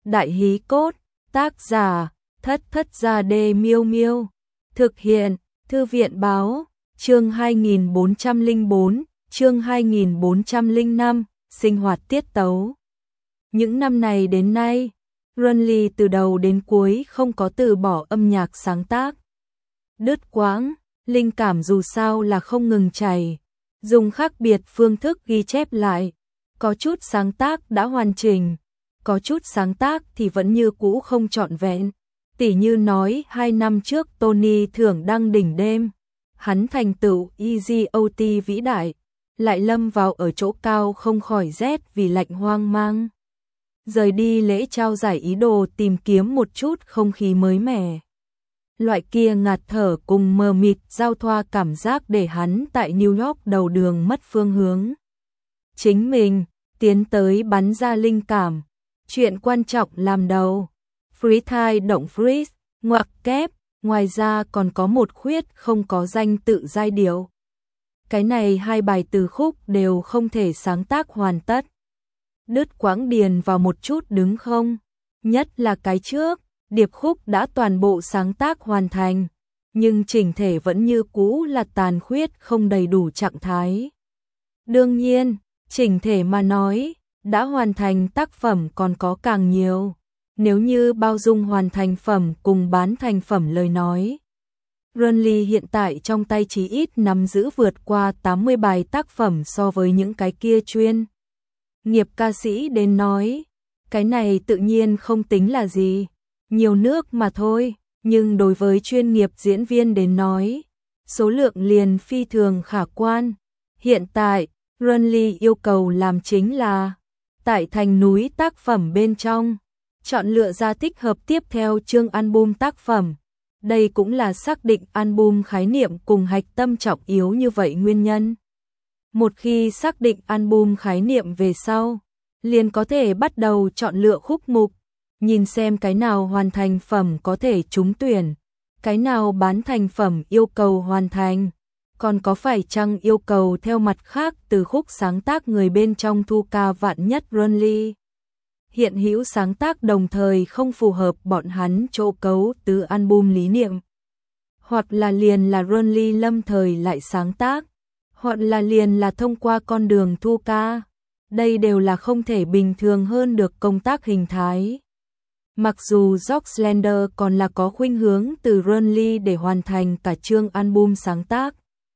Đại hí cốt, tác giả, Thất Thất Gia Đê Miêu Miêu. Thực hiện, Thư viện Báo, chương 2404, chương 2405, sinh hoạt tiết tấu. Những năm này đến nay, Runly từ đầu đến cuối không có từ bỏ âm nhạc sáng tác. Đứt quãng, linh cảm dù sao là không ngừng chảy, dùng khác biệt phương thức ghi chép lại. Có chút sáng tác đã hoàn chỉnh, có chút sáng tác thì vẫn như cũ không trọn vẹn. Tỉ như nói 2 năm trước Tony thưởng đăng đỉnh đêm, hắn thành tựu EGOT vĩ đại, lại lâm vào ở chỗ cao không khỏi rét vì lạnh hoang mang. Rời đi lễ trao giải ý đồ tìm kiếm một chút không khí mới mẻ. Loại kia ngạt thở cùng mờ mịt giao thoa cảm giác để hắn tại New York đầu đường mất phương hướng. Chính mình, tiến tới bắn ra linh cảm. Chuyện quan trọng làm đầu. Freestyle động freeze, ngoặc kép, ngoài ra còn có một khuyết không có danh tự giai điệu. Cái này 2 bài từ khúc đều không thể sáng tác hoàn tất. Đứt quãng điền vào một chút đứng không? Nhất là cái trước, điệp khúc đã toàn bộ sáng tác hoàn thành, nhưng chỉnh thể vẫn như cũ là tàn khuyết không đầy đủ trạng thái. Đương nhiên, chỉnh thể mà nói, đã hoàn thành tác phẩm còn có càng nhiều. Nếu như bao dung hoàn thành phẩm cùng bán thành phẩm lời nói. Runly hiện tại trong tay chí ít nắm giữ vượt qua 80 bài tác phẩm so với những cái kia chuyên nghiệp ca sĩ đến nói. Cái này tự nhiên không tính là gì, nhiều nước mà thôi, nhưng đối với chuyên nghiệp diễn viên đến nói, số lượng liền phi thường khả quan. Hiện tại, Runly yêu cầu làm chính là tại thành núi tác phẩm bên trong, chọn lựa ra thích hợp tiếp theo chương album tác phẩm. Đây cũng là xác định album khái niệm cùng hạch tâm trọng yếu như vậy nguyên nhân. Một khi xác định album khái niệm về sau, liền có thể bắt đầu chọn lựa khúc mục, nhìn xem cái nào hoàn thành phẩm có thể trúng tuyển, cái nào bán thành phẩm yêu cầu hoàn thành, còn có phải chăng yêu cầu theo mặt khác từ khúc sáng tác người bên trong thu ca vạn nhất Runly. Hiện hữu sáng tác đồng thời không phù hợp bọn hắn chỗ cấu từ album lý niệm. Hoặc là liền là Runly lâm thời lại sáng tác, hoặc là liền là thông qua con đường thu ca. Đây đều là không thể bình thường hơn được công tác hình thái. Mặc dù Jockslander còn là có khuynh hướng từ Runly để hoàn thành cả chương album sáng tác.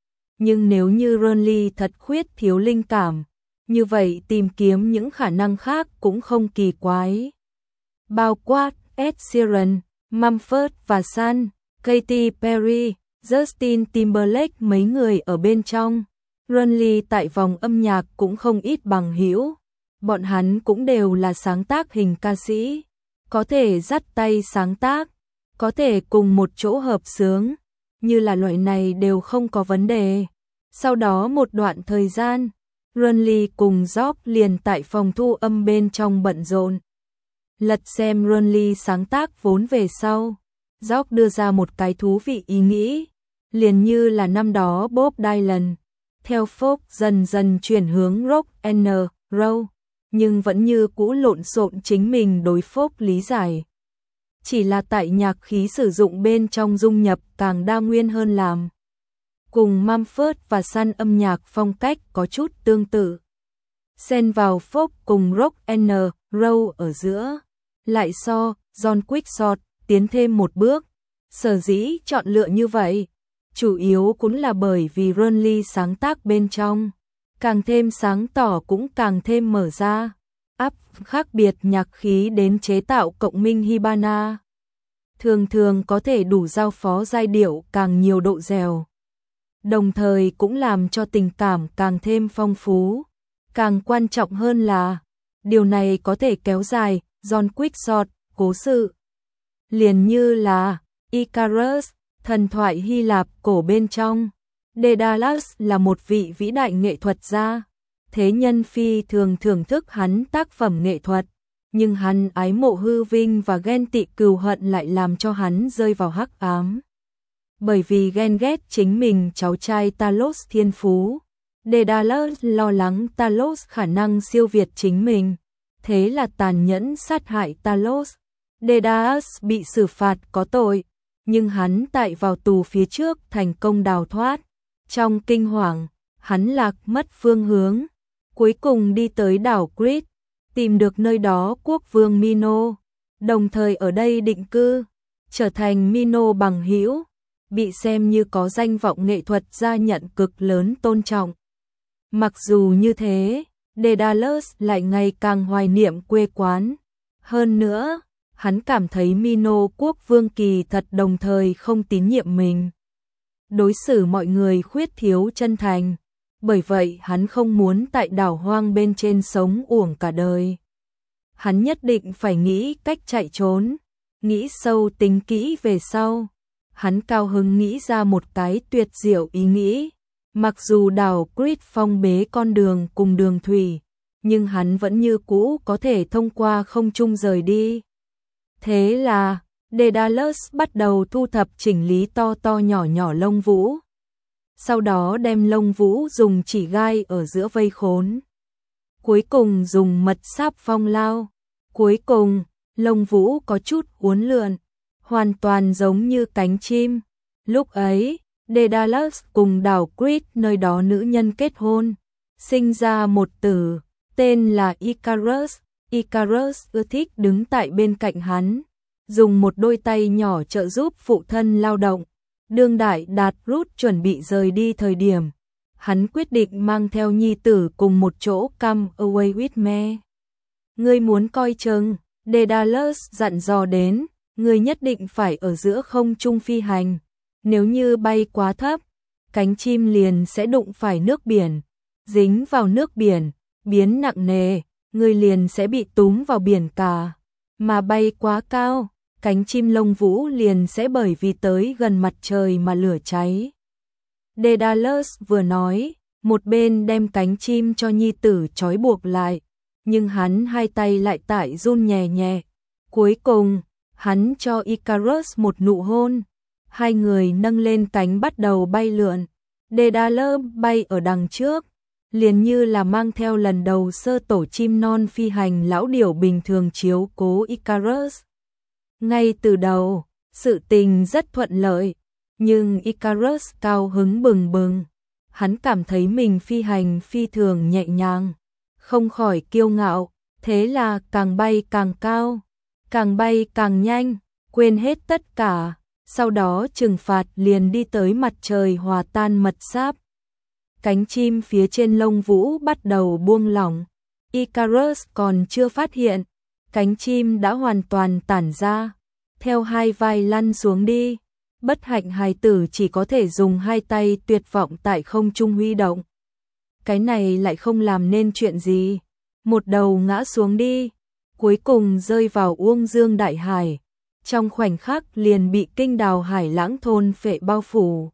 Nhưng nếu như Runly thật khuyết thiếu linh cảm, như vậy tìm kiếm những khả năng khác cũng không kỳ quái. Bao quát Ed Sheeran, Mumford và Son, Katy Perry, Justin Timberlake mấy người ở bên trong. Runly tại vòng âm nhạc cũng không ít bằng hữu. Bọn hắn cũng đều là sáng tác hình ca sĩ, có thể dắt tay sáng tác, có thể cùng một chỗ hợp xướng, như là loại này đều không có vấn đề. Sau đó một đoạn thời gian, Runly cùng Jock liền tại phòng thu âm bên trong bận rộn. Lật xem Runly sáng tác vốn về sau, Jock đưa ra một cái thú vị ý nghĩ, liền như là năm đó Bob Dylan, theo folk dần dần chuyển hướng rock and roll, nhưng vẫn như cũ lộn xộn chính mình đối folk lý giải. Chỉ là tại nhạc khí sử dụng bên trong dung nhập càng đa nguyên hơn làm. Cùng Mumford và Son âm nhạc phong cách có chút tương tự. Xen vào folk cùng rock and roll ở giữa. Lại so, John Quickshot tiến thêm một bước. Sở dĩ chọn lựa như vậy, chủ yếu cũng là bởi vì Runly sáng tác bên trong, càng thêm sáng tỏ cũng càng thêm mở ra. Áp khác biệt nhạc khí đến chế tạo cộng minh Hibana. Thường thường có thể đủ giao phó giai điệu càng nhiều độ dẻo. Đồng thời cũng làm cho tình cảm càng thêm phong phú. Càng quan trọng hơn là, điều này có thể kéo dài, John Quickshot, cố sự. Liền như là, Icarus, thần thoại Hy Lạp cổ bên trong. Daedalus là một vị vĩ đại nghệ thuật gia. Thế nhân phi thường thưởng thức hắn tác phẩm nghệ thuật, nhưng hắn ái mộ hư vinh và ghen tị cừu hận lại làm cho hắn rơi vào hắc ám. Bởi vì ghen ghét chính mình cháu trai Talos thiên phú, Daedalus lo lắng Talos khả năng siêu việt chính mình. thế là tàn nhẫn sát hại Talos. Daedalus bị xử phạt có tội, nhưng hắn tại vào tù phía trước thành công đào thoát. Trong kinh hoàng, hắn lạc mất phương hướng, cuối cùng đi tới đảo Crete, tìm được nơi đó quốc vương Mino, đồng thời ở đây định cư, trở thành Mino bằng hữu, bị xem như có danh vọng nghệ thuật gia nhận cực lớn tôn trọng. Mặc dù như thế, Daedalus lại ngày càng hoài niệm quê quán. Hơn nữa, hắn cảm thấy Mino quốc vương kỳ thật đồng thời không tín nhiệm mình. Đối xử mọi người khuyết thiếu chân thành, bởi vậy hắn không muốn tại đảo hoang bên trên sống uổng cả đời. Hắn nhất định phải nghĩ cách chạy trốn, nghĩ sâu tính kỹ về sau. Hắn cao hứng nghĩ ra một cái tuyệt diệu ý nghĩ. Mặc dù đảo Crete phong bế con đường cùng đường thủy, nhưng hắn vẫn như cũ có thể thông qua không trung rời đi. Thế là, Daedalus bắt đầu thu thập chỉnh lý to to nhỏ nhỏ lông vũ. Sau đó đem lông vũ dùng chỉ gai ở giữa vây khốn. Cuối cùng dùng mật sáp phong lao. Cuối cùng, lông vũ có chút uốn lượn, hoàn toàn giống như cánh chim. Lúc ấy, Daedalus cùng đảo Crete nơi đó nữ nhân kết hôn, sinh ra một tử, tên là Icarus. Icarus ưa thích đứng tại bên cạnh hắn, dùng một đôi tay nhỏ trợ giúp phụ thân lao động. Đương đại Đạt Rút chuẩn bị rời đi thời điểm, hắn quyết định mang theo nhi tử cùng một chỗ come away with me. Ngươi muốn coi chừng, Daedalus dặn dò đến, ngươi nhất định phải ở giữa không trung phi hành. Nếu như bay quá thấp, cánh chim liền sẽ đụng phải nước biển, dính vào nước biển, biến nặng nề, ngươi liền sẽ bị túm vào biển cả. Mà bay quá cao, cánh chim lông vũ liền sẽ bởi vì tới gần mặt trời mà lửa cháy. Daedalus vừa nói, một bên đem cánh chim cho nhi tử trói buộc lại, nhưng hắn hai tay lại tại run nhẹ nhẹ. Cuối cùng, hắn cho Icarus một nụ hôn. Hai người nâng lên cánh bắt đầu bay lượn. Daedalus bay ở đằng trước, liền như là mang theo lần đầu sơ tổ chim non phi hành lão điểu bình thường chiếu cố Icarus. Ngay từ đầu, sự tình rất thuận lợi, nhưng Icarus cao hứng bừng bừng. Hắn cảm thấy mình phi hành phi thường nhẹ nhàng, không khỏi kiêu ngạo, thế là càng bay càng cao, càng bay càng nhanh, quên hết tất cả. Sau đó trừng phạt liền đi tới mặt trời hòa tan mật sáp. Cánh chim phía trên lông vũ bắt đầu buông lỏng. Icarus còn chưa phát hiện, cánh chim đã hoàn toàn tản ra, theo hai vai lăn xuống đi. Bất hạnh hài tử chỉ có thể dùng hai tay tuyệt vọng tại không trung huy động. Cái này lại không làm nên chuyện gì. Một đầu ngã xuống đi, cuối cùng rơi vào Uông Dương Đại Hải. Trong khoảnh khắc liền bị kinh đào hải lãng thôn phệ bao phủ.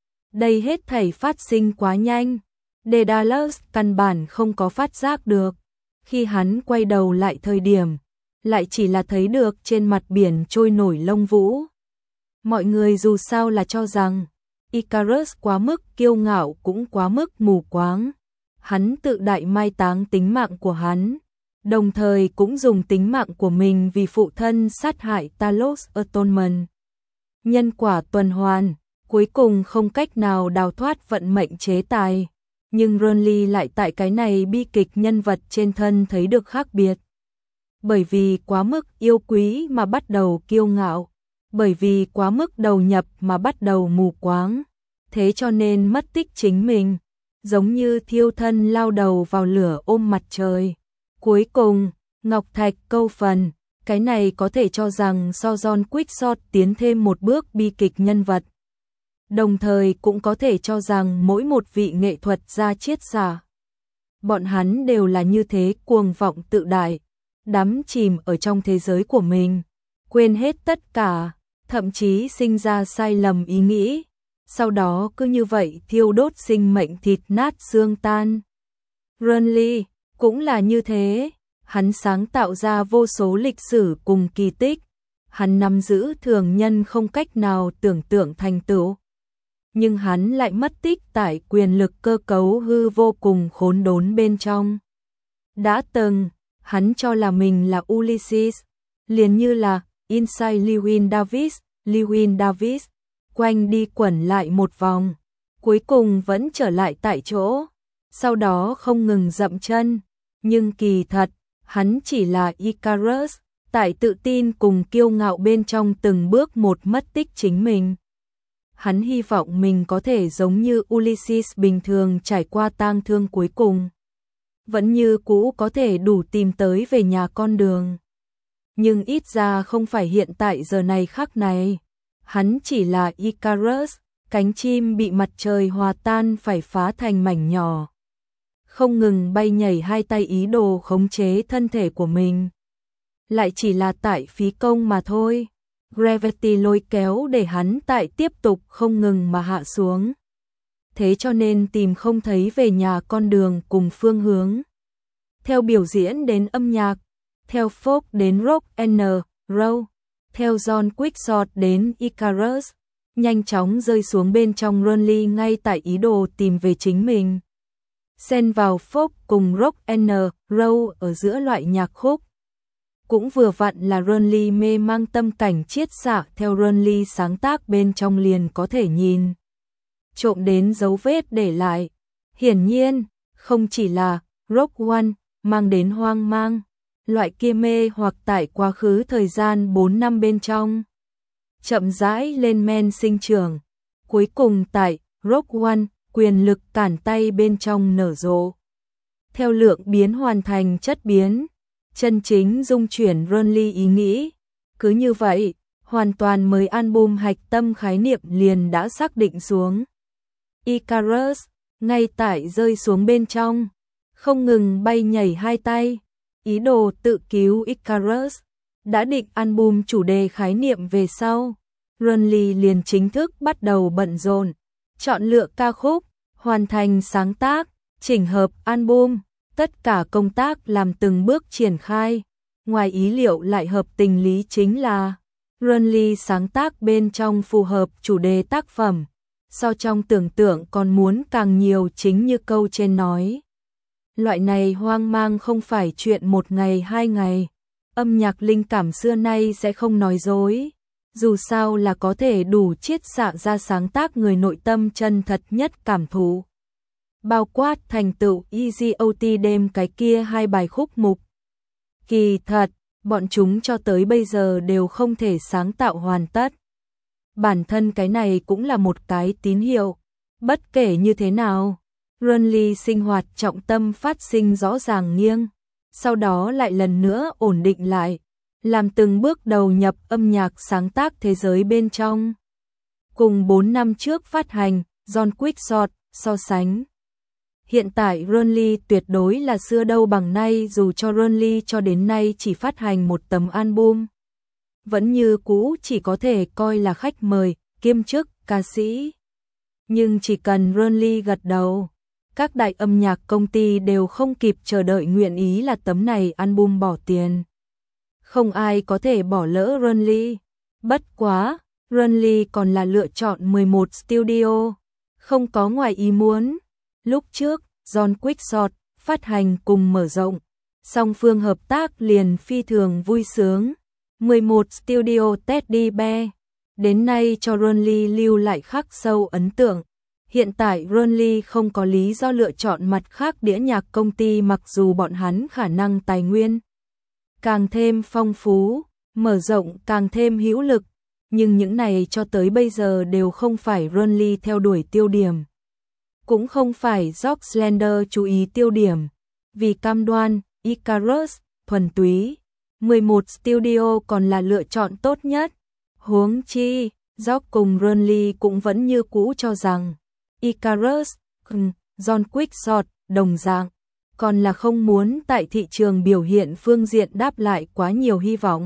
Đây hết thảy phát sinh quá nhanh, Daedalus căn bản không có phát giác được. Khi hắn quay đầu lại thời điểm, lại chỉ là thấy được trên mặt biển trôi nổi lông vũ. Mọi người dù sao là cho rằng Icarus quá mức kiêu ngạo cũng quá mức mù quáng. Hắn tự đại mai táng tính mạng của hắn, đồng thời cũng dùng tính mạng của mình vì phụ thân sát hại Talos Atonement. Nhân quả tuần hoàn, cuối cùng không cách nào đào thoát vận mệnh chế tài. Nhưng Renly lại tại cái này bi kịch nhân vật trên thân thấy được khác biệt. Bởi vì quá mức yêu quý mà bắt đầu kiêu ngạo, bởi vì quá mức đầu nhập mà bắt đầu mù quáng, thế cho nên mất tích chính mình, giống như thiêu thân lao đầu vào lửa ôm mặt trời. Cuối cùng, Ngọc Thạch câu phần, cái này có thể cho rằng so John Quixote tiến thêm một bước bi kịch nhân vật. Đồng thời cũng có thể cho rằng mỗi một vị nghệ thuật gia triết giả, bọn hắn đều là như thế cuồng vọng tự đại, đắm chìm ở trong thế giới của mình, quên hết tất cả, thậm chí sinh ra sai lầm ý nghĩ, sau đó cứ như vậy thiêu đốt sinh mệnh thịt nát xương tan. Renly cũng là như thế, hắn sáng tạo ra vô số lịch sử cùng kỳ tích, hắn nắm giữ thường nhân không cách nào tưởng tượng thành tựu. Nhưng hắn lại mất tích tại quyền lực cơ cấu hư vô cùng khốn đốn bên trong. Đã từng, Hắn cho là mình là Ulysses, liền như là Inside Llewyn Davis, quanh đi quẩn lại một vòng, cuối cùng vẫn trở lại tại chỗ, sau đó không ngừng dậm chân, nhưng kỳ thật, hắn chỉ là Icarus, tại tự tin cùng kiêu ngạo bên trong từng bước một mất tích chính mình. Hắn hy vọng mình có thể giống như Ulysses bình thường trải qua tang thương cuối cùng. Vẫn như cũ có thể đủ tìm tới về nhà con đường. Nhưng ít ra không phải hiện tại giờ này khắc này. Hắn chỉ là Icarus, cánh chim bị mặt trời hòa tan phải phá thành mảnh nhỏ. Không ngừng bay nhảy hai tay ý đồ khống chế thân thể của mình. Lại chỉ là tại phí công mà thôi. Gravity lôi kéo để hắn tại tiếp tục không ngừng mà hạ xuống. Thế cho nên tìm không thấy về nhà con đường cùng phương hướng. Theo biểu diễn đến âm nhạc, theo folk đến rock and roll, theo John Quixote đến Icarus, nhanh chóng rơi xuống bên trong Ronly ngay tại ý đồ tìm về chính mình. Xen vào folk cùng rock and roll ở giữa loại nhạc khúc. Cũng vừa vặn là Ronly mê mang tâm cảnh chiết xạ theo Ronly sáng tác bên trong liền có thể nhìn. Trộm đến dấu vết để lại. Hiển nhiên, không chỉ là Rock One mang đến hoang mang, loại kia mê hoặc tại quá khứ thời gian 4 năm bên trong. Chậm rãi lên men sinh trưởng. Cuối cùng tại Rock One, quyền lực cản tay bên trong nở rộ. Theo lượng biến hoàn thành chất biến. Chân chính dung chuyển Ronly ý nghĩ. Cứ như vậy, hoàn toàn mới album hạch tâm khái niệm liền đã xác định xuống. Icarus, ngay tại rơi xuống bên trong, không ngừng bay nhảy hai tay, ý đồ tự cứu Icarus, đã định album chủ đề khái niệm về sau. Ronly liền chính thức bắt đầu bận rộn, chọn lựa ca khúc, hoàn thành sáng tác, chỉnh hợp album. Tất cả công tác làm từng bước triển khai, ngoài ý liệu lại hợp tình lý chính là Ronly sáng tác bên trong phù hợp chủ đề tác phẩm, so trong tưởng tượng còn muốn càng nhiều chính như câu trên nói. Loại này hoang mang không phải chuyện một ngày hai ngày, âm nhạc linh cảm xưa nay sẽ không nói dối, dù sao là có thể đủ chiết xạ ra sáng tác người nội tâm chân thật nhất cảm thụ. Bao quát thành tựu Easy OT đêm cái kia hai bài khúc mục. Kỳ thật, bọn chúng cho tới bây giờ đều không thể sáng tạo hoàn tất. Bản thân cái này cũng là một cái tín hiệu. Bất kể như thế nào, Ronly sinh hoạt trọng tâm phát sinh rõ ràng nghiêng, sau đó lại lần nữa ổn định lại, làm từng bước đầu nhập âm nhạc sáng tác thế giới bên trong. Cùng 4 năm trước phát hành, John Quixote, so sánh. Hiện tại Ronly tuyệt đối là xưa đâu bằng nay, dù cho Ronly cho đến nay chỉ phát hành một tấm album. Vẫn như cũ chỉ có thể coi là khách mời, kiêm chức, ca sĩ. Nhưng chỉ cần Ronly gật đầu, các đại âm nhạc công ty đều không kịp chờ đợi nguyện ý là tấm này album bỏ tiền. Không ai có thể bỏ lỡ Ronly. Bất quá, Ronly còn là lựa chọn 11 studio, không có ngoài ý muốn. Lúc trước, John Quixote phát hành cùng mở rộng, song phương hợp tác liền phi thường vui sướng. 11 studio Teddy Bear, đến nay cho Ronly lưu lại khắc sâu ấn tượng. Hiện tại Ronly không có lý do lựa chọn mặt khác đĩa nhạc công ty, mặc dù bọn hắn khả năng tài nguyên càng thêm phong phú, mở rộng càng thêm hữu lực, nhưng những này cho tới bây giờ đều không phải Ronly theo đuổi tiêu điểm. Cũng không phải Jock Slender chú ý tiêu điểm, vì cam đoan Icarus thuần túy, 11 studio còn là lựa chọn tốt nhất. Huống chi, Jock cùng Ronly cũng vẫn như cũ cho rằng Icarus, John Quixote đồng dạng, còn là không muốn tại thị trường biểu hiện phương diện đáp lại quá nhiều hy vọng.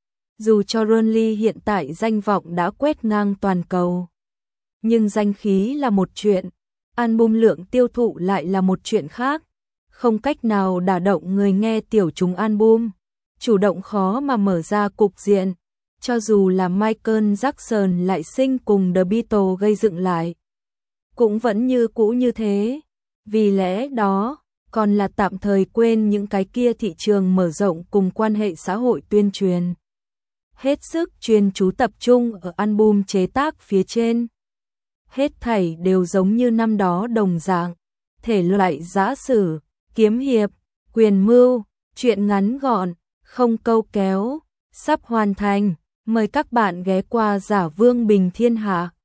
Dù cho Ronly hiện tại danh vọng đã quét ngang toàn cầu, nhưng danh khí là một chuyện, album lượng tiêu thụ lại là một chuyện khác, không cách nào đả động người nghe tiểu chúng album, chủ động khó mà mở ra cục diện, cho dù là Michael Jackson lại sinh cùng The Beatles gây dựng lại, cũng vẫn như cũ như thế. Vì lẽ đó, còn là tạm thời quên những cái kia thị trường mở rộng cùng quan hệ xã hội tuyên truyền. Hết sức chuyên chú tập trung ở album chế tác phía trên. Hết thảy đều giống như năm đó đồng dạng, thể loại giã sử, kiếm hiệp, quyền mưu, truyện ngắn gọn, không câu kéo, sắp hoàn thành. Mời các bạn ghé qua Giả Vương Bình Thiên Hạ.